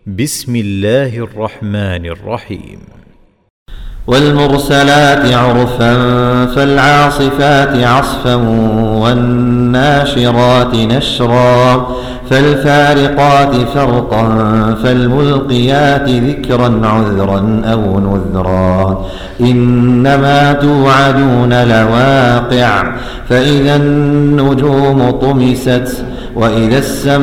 بسم الله الرحمن الرحيم. والمرسلات عرفا فالعاصفات عصفا والناشرات نشرا فالفارقات فرقا فالملقيات ذكرا عذرا أو نذرا إنما توعدون لواقع فإذا النجوم طمست وإذا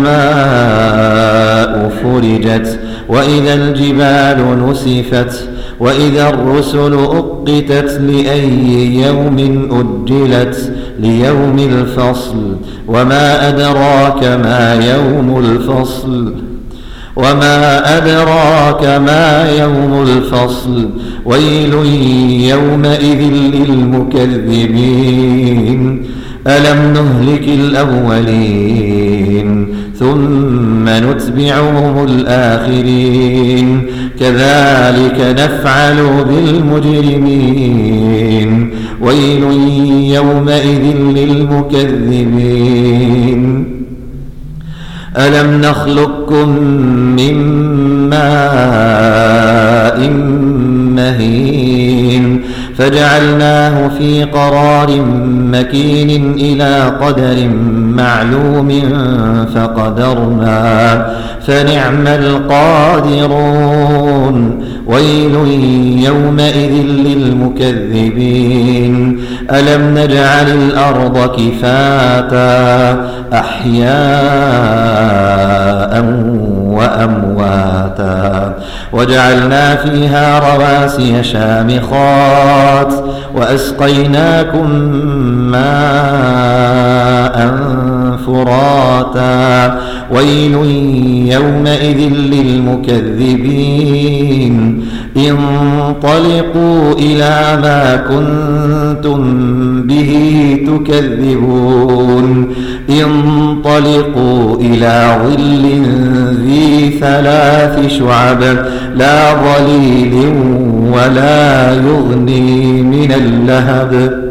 السماء فرجت وإذا الجبال نسفت وإذا الرسل أقتت لأي يوم أجلت ليوم الفصل وما أدراك ما يوم الفصل ويل يومئذ للمكذبين ألم نهلك الأولين ثم نتبعهم الآخرين كذلك نفعل بالمجرمين ويل يومئذ للمكذبين ألم نخلقكم من ماء مهين فجعلناه في قرار مكين إلى قدر معلوم فقدرنا فنعم القادرون ويل يومئذ للمكذبين ألم نجعل الأرض كفاتا أحياء وأمواتا وجعلنا فيها رواسي شامخات وأسقيناكم ماء فراتا ويل يومئذ للمكذبين انطلقوا إلى ما كنتم به تكذبون انطلقوا إلى ظل ذي 3 شعب لا ظليل ولا يغني من اللهب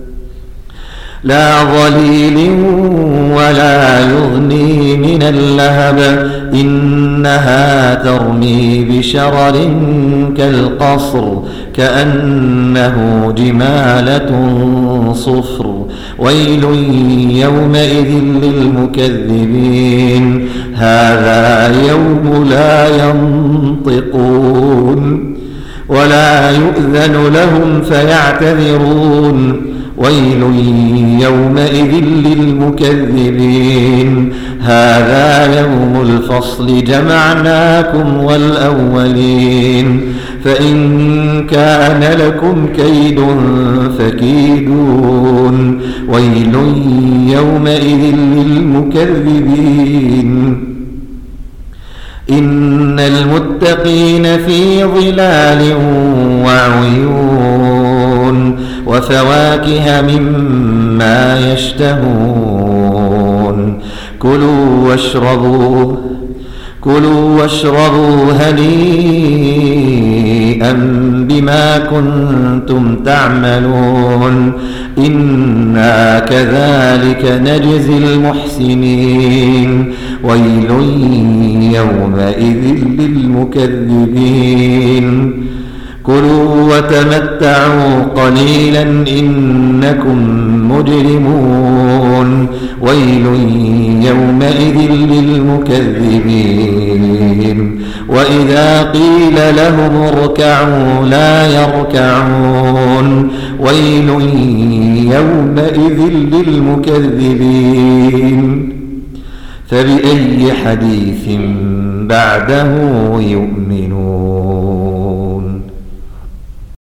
إنها ترمي بشرر كالقصر كأنه جمالة صفر ويل يومئذ للمكذبين هذا يوم لا ينطقون ولا يؤذن لهم فيعتذرون ويل يومئذ للمكذبين هذا يوم الفصل جمعناكم والأولين فإن كان لكم كيد فكيدون ويل يومئذ للمكذبين إن المتقين في ظلال وعيون وفواكه مما يشتهون كلوا واشربوا هنيئا بما كنتم تعملون إنا كذلك نجزي المحسنين ويل يومئذ للمكذبين كلوا وتمتعوا قليلا إنكم مجرمون ويل يومئذ للمكذبين وإذا قيل لهم اركعوا لا يركعون ويل يومئذ للمكذبين فبأي حديث بعده يؤمنون